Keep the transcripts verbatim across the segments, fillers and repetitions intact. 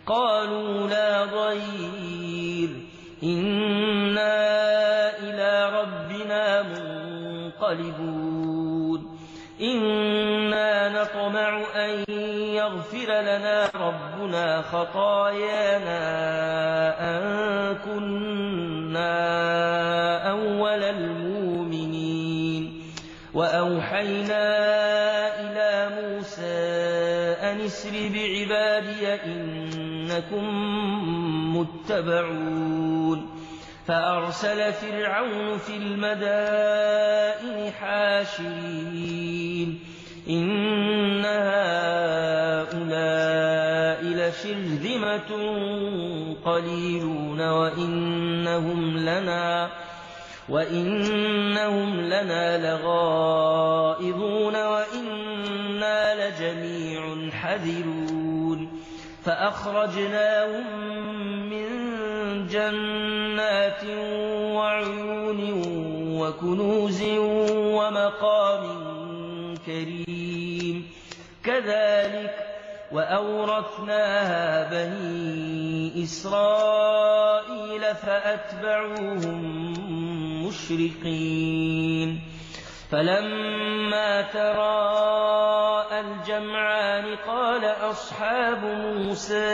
قالوا لا ضير إنا إلى ربنا منقلبون إنا نطمع أن يغفر لنا ربنا خطايانا أن كنا أول المؤمنين وأوحينا إلى موسى أن اسر بعبادي إنكم متبعون فأرسل فرعون في المدائن حاشرين إن هؤلاء لشرذمة قليلون وإنهم لنا وإنهم لنا لغائظون وإنا لجميع حذرون فأخرجناهم من جنات وعيون وكنوز ومقام كريم كذلك وأورثناها بني إسرائيل فأتبعوهم مشرقين فلما تراءى الجمعان قال أصحاب موسى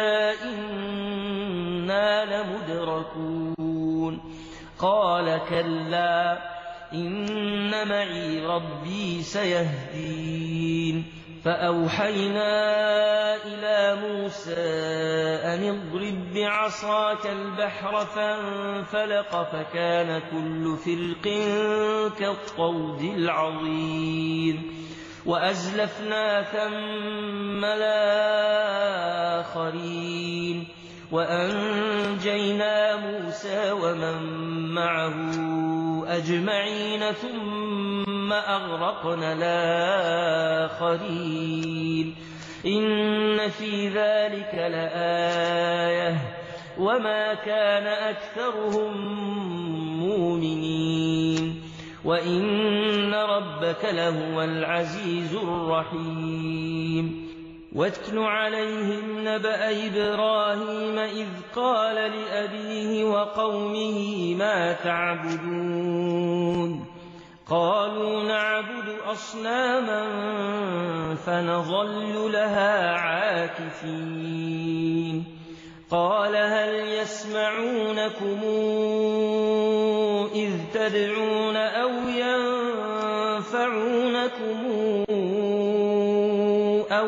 إنا لمدركون قال كلا إن معي ربي سيهدين فأوحينا إلى موسى أن اضرب بعصاك البحر فانفلق فكان كل فرق كالطود العظيم وأزلفنا ثم الآخرين وأنجينا موسى ومن معه أجمعين ثم أغرقنا الآخرين إن في ذلك لآية وما كان أكثرهم مؤمنين وإن ربك لهو العزيز الرحيم واتل عليهم نبأ إبراهيم إذ قال لأبيه وقومه ما تعبدون قالوا نعبد أصناما فنظل لها عاكفين قال هل يسمعونكم إذ تدعون أو ينفعونكم أو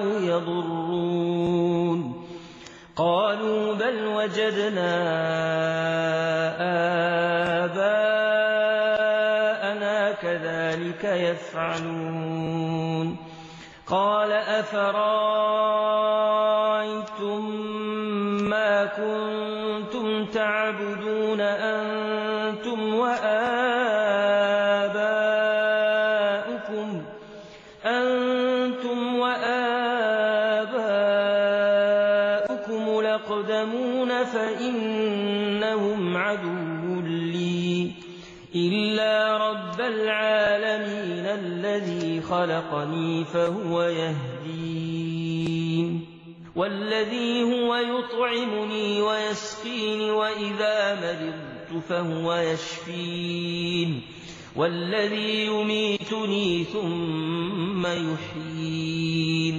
يضرون قالوا بل وجدنا آباءنا كذلك يفعلون قال أفرأيتم ما كنتم تعبدون أنتم وآباؤكم أنتم وآباؤكم الأقدمون فإنهم عدو لي إلا رب العالمين الذي خلقني فهو يهدين والذي هو يطعمني ويسقين وإذا مرضت فهو يشفين والذي يميتني ثم يحيين